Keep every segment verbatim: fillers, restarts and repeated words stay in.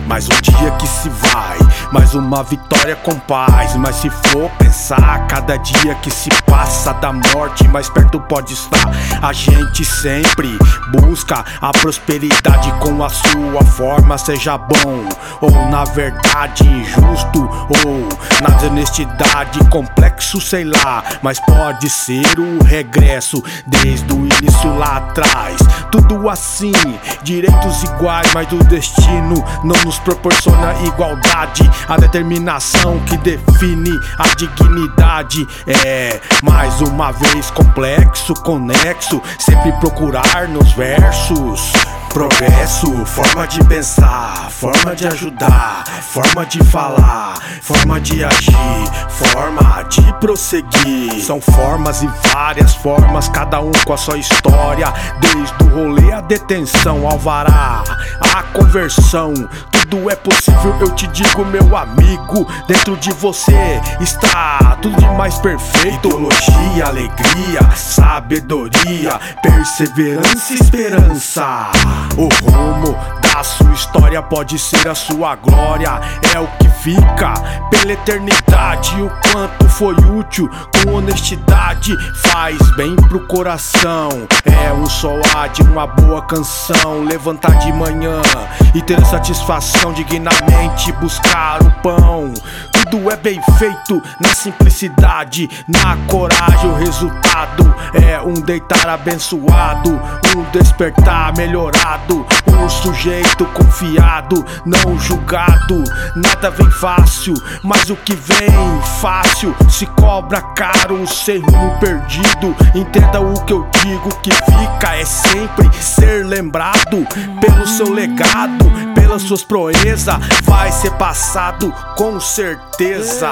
mais um dia que se vai, mais uma vitória com paz. Mas se for pensar, cada dia que se passa da morte, mais perto pode estar. A gente sempre busca a prosperidade com a sua forma, seja bom ou na verdade injusto, ou na desonestidade complexo, sei lá. Mas pode ser o regresso desde o início lá atrás. Tudo assim, direitos iguais, mas o destino não nos proporciona igualdade. A determinação que define a dignidade é, mais uma vez, complexo, conexo. Sempre procurar nos versos progresso, forma de pensar, forma de ajudar, forma de falar, forma de agir, forma de prosseguir. São formas e várias formas, cada um com a sua história. Desde o rolê, a detenção, alvará, a conversão. Tudo é possível, eu te digo, meu amigo. Dentro de você está tudo de mais perfeito. Ideologia, alegria, sabedoria, perseverança e esperança. O rumo da sua história pode ser a sua glória. É o que fica pela eternidade. O quanto foi útil com honestidade faz bem pro coração. É um soar de uma boa canção, levantar de manhã e ter satisfação, dignamente buscar o pão. Tudo é bem feito na simplicidade, na coragem. O resultado é um deitar abençoado, um despertar melhorado, um sujeito confiado, não julgado. Nada vem fácil, mas o que vem fácil se cobra caro, sem rumo perdido. Entenda o que eu digo, que fica é sempre ser lembrado pelo seu legado, pelas suas proezas. Vai ser passado com certeza.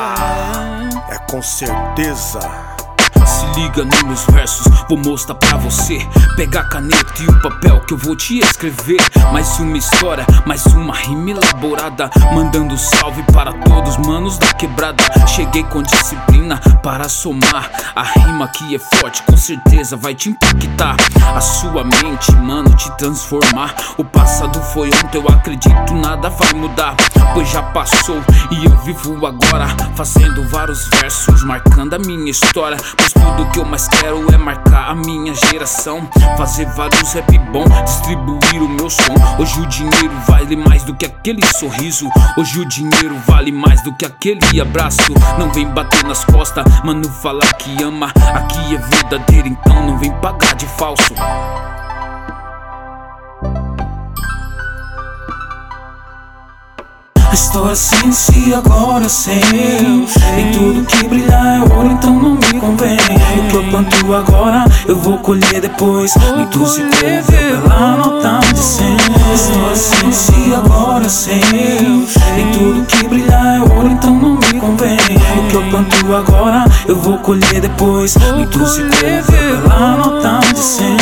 É com certeza. Se liga nos meus versos, vou mostrar pra você. Pega a caneta e o papel que eu vou te escrever. Mais uma história, mais uma rima elaborada, mandando salve para todos, manos da quebrada. Cheguei com disciplina para somar. A rima que é forte, com certeza vai te impactar. A sua mente, mano, te transformar. O passado foi ontem, eu acredito nada vai mudar, pois já passou e eu vivo agora, fazendo vários versos, marcando a minha história. Pois tudo que eu mais quero é marcar a minha geração, fazer vários rap bom, distribuir o meu som. Hoje o dinheiro vale mais do que aquele sorriso. Hoje o dinheiro vale mais do que aquele abraço. Não vem bater nas costas, mano, falar que ama. Aqui é verdadeiro, então não vem pagar de falso. A história se inicia agora, eu sei. Em tudo que brilha é ouro, então não me convém. O que eu planto agora, eu vou colher depois. Muito se correu pela nota de cem. A história se inicia agora, eu sei. Em tudo que brilha é ouro, então não me convém. O que eu planto agora, eu vou colher depois. Muito se correu pela nota de cem.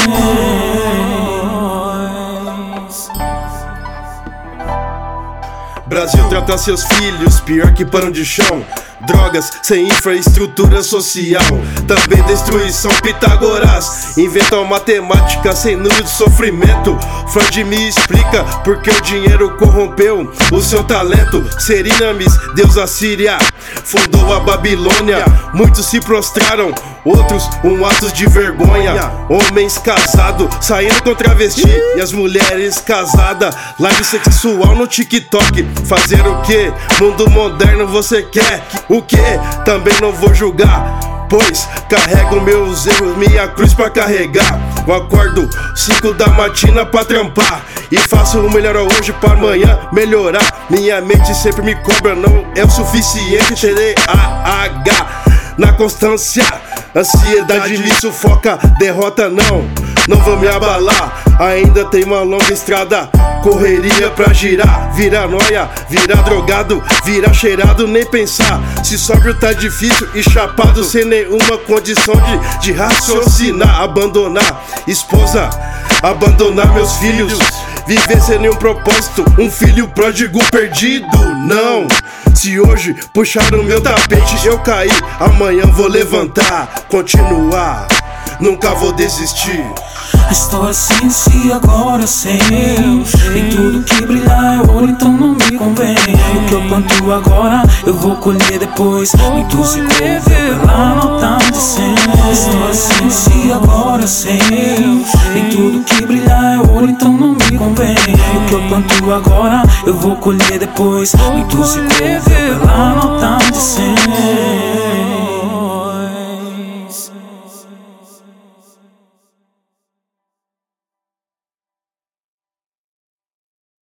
Brasil trata seus filhos pior que pano de chão. Drogas sem infraestrutura social, também destruição. Pitágoras inventam matemática sem número de sofrimento. Freud me explica porque o dinheiro corrompeu o seu talento. Serinamis, deus Assíria, fundou a Babilônia. Muitos se prostraram, outros um ato de vergonha. Homens casados saindo com travesti e as mulheres casadas. Live sexual no TikTok. Fazer o que? Mundo moderno você quer? O que? Também não vou julgar, pois carrego meus erros, minha cruz pra carregar. Eu acordo cinco da matina pra trampar e faço o melhor hoje pra amanhã melhorar. Minha mente sempre me cobra, não é o suficiente. Terei a H na constância. Ansiedade me sufoca, derrota não, não vou me abalar. Ainda tem uma longa estrada, correria pra girar. Virar noia, virar drogado, virar cheirado, nem pensar. Se sóbrio tá difícil e chapado, sem nenhuma condição de, de raciocinar. Abandonar esposa, abandonar meus filhos, viver sem nenhum propósito, um filho pródigo perdido. Não, se hoje puxaram meu tapete eu caí, amanhã vou levantar, continuar. nunca vou desistir. A história se inicia, agora eu sei. Nem tudo que brilha é ouro, então não me convém. O que eu planto agora, eu vou colher depois. Muito se correu pela nota de cem. A história se inicia, agora eu sei. Nem tudo que brilha é ouro, então não me convém. O que eu planto agora, eu vou colher depois. Muito se correu pela nota de cem.